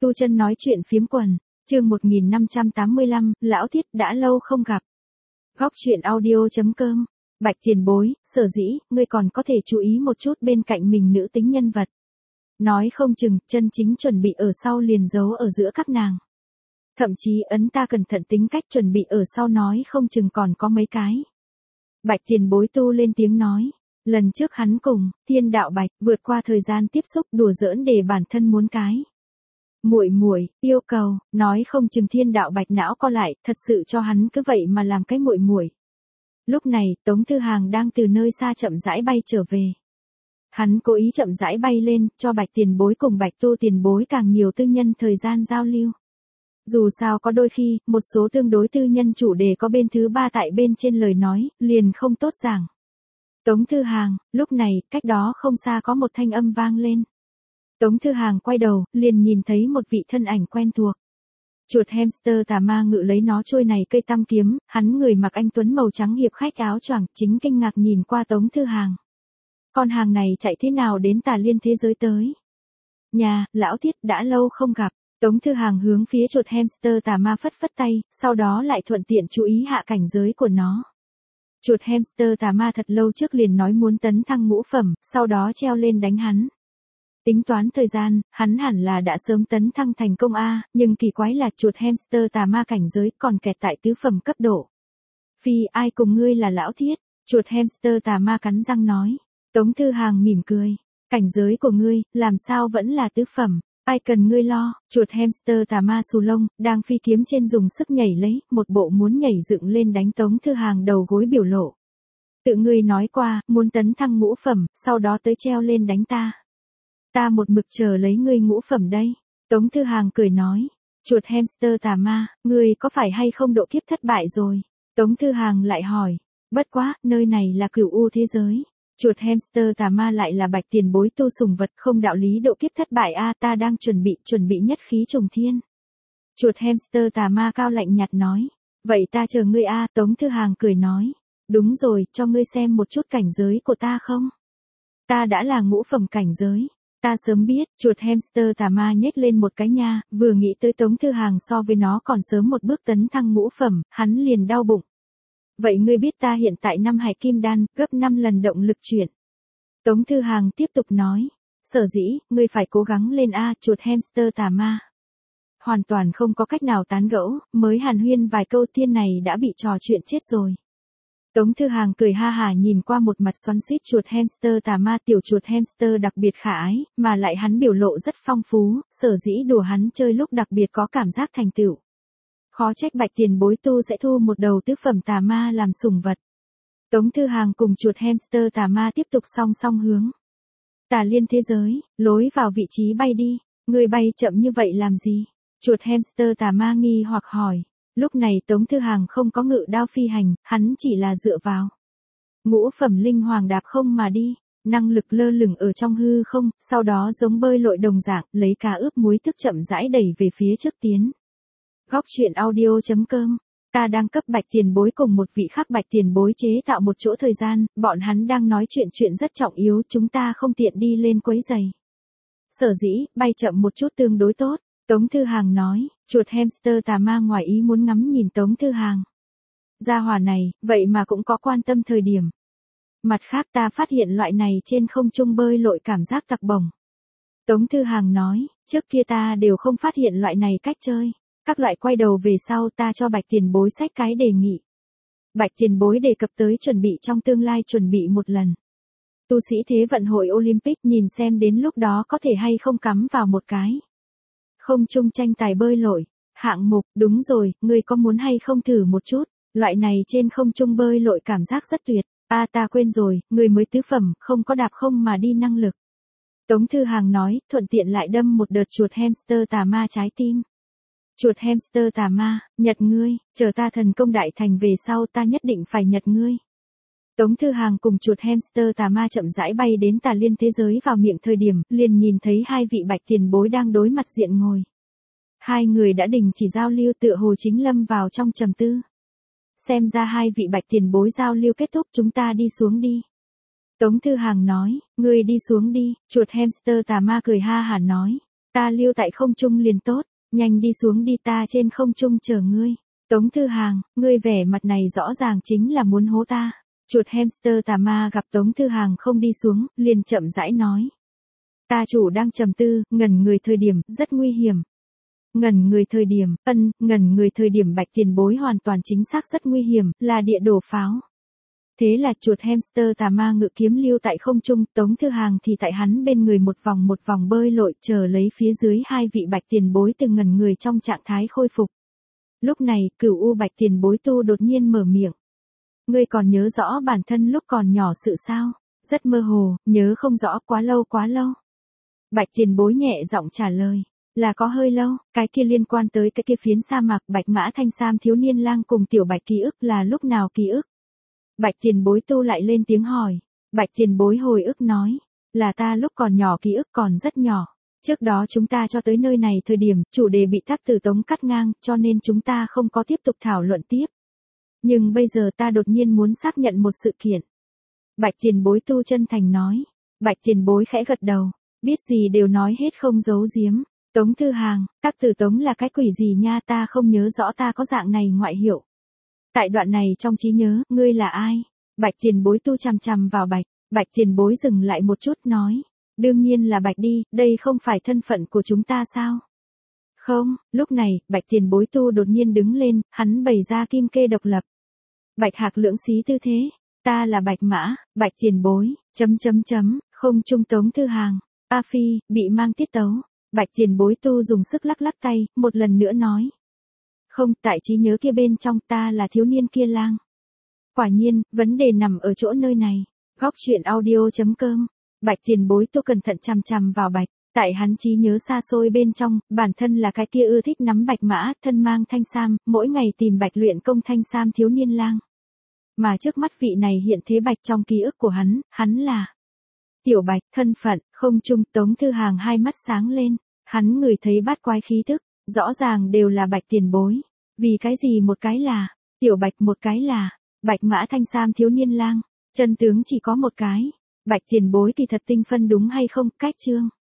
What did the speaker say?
Tu Chân nói chuyện phiếm quần, chương 1585, Lão Thiết đã lâu không gặp. Góc chuyện audio.com. Bạch tiền bối, sở dĩ, ngươi còn có thể chú ý một chút bên cạnh mình nữ tính nhân vật. Nói không chừng, chân chính chuẩn bị ở sau liền giấu ở giữa các nàng. Thậm chí ấn ta cẩn thận tính cách chuẩn bị ở sau nói không chừng còn có mấy cái. Bạch tiền bối tu lên tiếng nói. Lần trước hắn cùng Thiên Đạo Bạch vượt qua thời gian tiếp xúc đùa giỡn để bản thân muốn cái. Muội muội yêu cầu, nói không chừng Thiên Đạo Bạch não co lại, thật sự cho hắn cứ vậy mà làm cái muội muội. Lúc này, Tống Thư Hàng đang từ nơi xa chậm rãi bay trở về. Hắn cố ý chậm rãi bay lên, cho Bạch tiền bối cùng Bạch tu tiền bối càng nhiều tư nhân thời gian giao lưu. Dù sao có đôi khi, một số tương đối tư nhân chủ đề có bên thứ ba tại bên trên lời nói, liền không tốt giảng. Tống Thư Hàng, lúc này, cách đó không xa có một thanh âm vang lên. Tống Thư Hàng quay đầu, liền nhìn thấy một vị thân ảnh quen thuộc. Chuột hamster tà ma ngự lấy nó trôi này cây tăm kiếm, hắn người mặc anh tuấn màu trắng hiệp khách áo choàng, chính kinh ngạc nhìn qua Tống Thư Hàng. Con hàng này chạy thế nào đến Tà Liên thế giới tới? Nhà, Lão Thiết đã lâu không gặp. Tống Thư Hàng hướng phía chuột hamster tà ma phất phất tay, sau đó lại thuận tiện chú ý hạ cảnh giới của nó. Chuột hamster tà ma thật lâu trước liền nói muốn tấn thăng ngũ phẩm, sau đó treo lên đánh hắn. Tính toán thời gian, hắn hẳn là đã sớm tấn thăng thành công A, nhưng kỳ quái là chuột hamster tà ma cảnh giới còn kẹt tại tứ phẩm cấp độ. Phi ai cùng ngươi là Lão Thiết, chuột hamster tà ma cắn răng nói. Tống Thư Hàng mỉm cười, cảnh giới của ngươi, làm sao vẫn là tứ phẩm, ai cần ngươi lo, chuột hamster tà ma xù lông, đang phi kiếm trên dùng sức nhảy lấy, một bộ muốn nhảy dựng lên đánh Tống Thư Hàng đầu gối biểu lộ. Tự ngươi nói qua, muốn tấn thăng ngũ phẩm, sau đó tới treo lên đánh ta. Ta một mực chờ lấy ngươi ngũ phẩm đây. Tống Thư Hàng cười nói. Chuột hamster tà ma, ngươi có phải hay không độ kiếp thất bại rồi? Tống Thư Hàng lại hỏi. Bất quá, nơi này là cửu u thế giới. Chuột hamster tà ma lại là Bạch tiền bối tu sùng vật không đạo lý độ kiếp thất bại a, ta đang chuẩn bị nhất khí trùng thiên. Chuột hamster tà ma cao lạnh nhạt nói. Vậy ta chờ ngươi a, Tống Thư Hàng cười nói. Đúng rồi, cho ngươi xem một chút cảnh giới của ta không? Ta đã là ngũ phẩm cảnh giới. Ta sớm biết, chuột hamster tà ma nhếch lên một cái nha, vừa nghĩ tới Tống Thư Hàng so với nó còn sớm một bước tấn thăng ngũ phẩm, hắn liền đau bụng. Vậy ngươi biết ta hiện tại 5 hải kim đan, gấp 5 lần động lực chuyển. Tống Thư Hàng tiếp tục nói, sở dĩ, ngươi phải cố gắng lên a, chuột hamster tà ma. Hoàn toàn không có cách nào tán gẫu, mới hàn huyên vài câu tiên này đã bị trò chuyện chết rồi. Tống Thư Hàng cười ha hả nhìn qua một mặt xoắn xuýt chuột hamster tà ma, tiểu chuột hamster đặc biệt khả ái, mà lại hắn biểu lộ rất phong phú, sở dĩ đùa hắn chơi lúc đặc biệt có cảm giác thành tựu. Khó trách Bạch tiền bối tu sẽ thu một đầu tứ phẩm tà ma làm sủng vật. Tống Thư Hàng cùng chuột hamster tà ma tiếp tục song song hướng. Tà Liên thế giới, lối vào vị trí bay đi, người bay chậm như vậy làm gì? Chuột hamster tà ma nghi hoặc hỏi. Lúc này Tống Thư Hàng không có ngự đao phi hành, hắn chỉ là dựa vào ngũ phẩm linh hoàng đạp không mà đi, năng lực lơ lửng ở trong hư không, sau đó giống bơi lội đồng dạng, lấy cá ướp muối thức chậm rãi đẩy về phía trước tiến. Góc chuyện audio.com. Ta đang cấp Bạch tiền bối cùng một vị khác Bạch tiền bối chế tạo một chỗ thời gian, bọn hắn đang nói chuyện rất trọng yếu, chúng ta không tiện đi lên quấy giày. Sở dĩ, bay chậm một chút tương đối tốt. Tống Thư Hàng nói, chuột hamster tà ma ngoài ý muốn ngắm nhìn Tống Thư Hàng. Gia hỏa này, vậy mà cũng có quan tâm thời điểm. Mặt khác ta phát hiện loại này trên không trung bơi lội cảm giác tặc bổng. Tống Thư Hàng nói, trước kia ta đều không phát hiện loại này cách chơi. Các loại quay đầu về sau ta cho Bạch tiền bối sách cái đề nghị. Bạch tiền bối đề cập tới chuẩn bị trong tương lai chuẩn bị một lần. Tu sĩ Thế vận hội Olympic nhìn xem đến lúc đó có thể hay không cắm vào một cái. Không trung tranh tài bơi lội, hạng mục, đúng rồi, ngươi có muốn hay không thử một chút, loại này trên không trung bơi lội cảm giác rất tuyệt, ta quên rồi, ngươi mới tứ phẩm, không có đạp không mà đi năng lực. Tống Thư Hàng nói, thuận tiện lại đâm một đợt chuột hamster tà ma trái tim. Chuột hamster tà ma, nhật ngươi, chờ ta thần công đại thành về sau ta nhất định phải nhật ngươi. Tống Thư Hàng cùng chuột hamster tà ma chậm rãi bay đến Tà Liên thế giới vào miệng thời điểm, liền nhìn thấy hai vị Bạch tiền bối đang đối mặt diện ngồi. Hai người đã đình chỉ giao lưu tựa hồ chính lâm vào trong trầm tư. Xem ra hai vị Bạch tiền bối giao lưu kết thúc, chúng ta đi xuống đi. Tống Thư Hàng nói, ngươi đi xuống đi, chuột hamster tà ma cười ha hả nói. Ta lưu tại không trung liền tốt, nhanh đi xuống đi, ta trên không trung chờ ngươi. Tống Thư Hàng, ngươi vẻ mặt này rõ ràng chính là muốn hố ta. Chuột hamster tà ma gặp Tống Thư Hàng không đi xuống, liền chậm rãi nói. Ta chủ đang trầm tư, ngẩn người thời điểm, rất nguy hiểm. Ngẩn người thời điểm, ngẩn người thời điểm Bạch Tiền Bối hoàn toàn chính xác rất nguy hiểm, là địa đổ pháo. Thế là chuột hamster tà ma ngự kiếm lưu tại không trung, Tống Thư Hàng thì tại hắn bên người một vòng bơi lội chờ lấy phía dưới hai vị Bạch Tiền Bối từ ngẩn người trong trạng thái khôi phục. Lúc này, Cửu U Bạch Tiền Bối tu đột nhiên mở miệng. Ngươi còn nhớ rõ bản thân lúc còn nhỏ sự sao? Rất mơ hồ, nhớ không rõ, quá lâu. Bạch Tiền Bối nhẹ giọng trả lời. Là có hơi lâu, cái kia liên quan tới cái kia phiến sa mạc Bạch Mã Thanh Sam thiếu niên lang cùng tiểu Bạch ký ức là lúc nào ký ức? Bạch Tiền Bối tu lại lên tiếng hỏi. Bạch Tiền Bối hồi ức nói. Là ta lúc còn nhỏ ký ức còn rất nhỏ. Trước đó chúng ta cho tới nơi này thời điểm, chủ đề bị Thác Tử Tống cắt ngang, cho nên chúng ta không có tiếp tục thảo luận tiếp. Nhưng bây giờ ta đột nhiên muốn xác nhận một sự kiện. Bạch Tiền Bối tu chân thành nói. Bạch Tiền Bối khẽ gật đầu. Biết gì đều nói hết không giấu giếm. Tống Thư Hàng, Thác Tử Tống là cái quỷ gì nha, ta không nhớ rõ ta có dạng này ngoại hiệu. Tại đoạn này trong trí nhớ, ngươi là ai? Bạch Tiền Bối tu chằm chằm vào Bạch Tiền Bối dừng lại một chút nói. Đương nhiên là Bạch đi, đây không phải thân phận của chúng ta sao? Không, lúc này, Bạch Tiền Bối tu đột nhiên đứng lên, hắn bày ra kim kê độc lập. Bạch hạc lưỡng xí tư thế. Ta là Bạch Mã, Bạch Tiền Bối, không trung Tống Thư Hàng. A Phi, bị mang tiết tấu. Bạch Tiền Bối tu dùng sức lắc tay, một lần nữa nói. Không, tại trí nhớ kia bên trong ta là thiếu niên kia lang. Quả nhiên, vấn đề nằm ở chỗ nơi này. Góc truyện audio.com. Bạch Tiền Bối tu cẩn thận chằm vào Bạch. Tại hắn trí nhớ xa xôi bên trong, bản thân là cái kia ưa thích nắm Bạch Mã, thân mang thanh sam, mỗi ngày tìm Bạch luyện công thanh sam thiếu niên lang. Mà trước mắt vị này hiện thế Bạch trong ký ức của hắn là tiểu Bạch, thân phận, không trung. Tống Thư Hàng hai mắt sáng lên, hắn ngửi thấy bát quái khí tức, rõ ràng đều là Bạch Tiền Bối. Vì cái gì một cái là tiểu Bạch, một cái là Bạch Mã Thanh Sam thiếu niên lang, chân tướng chỉ có một cái. Bạch Tiền Bối kỳ thật tinh phân đúng hay không? Cách chương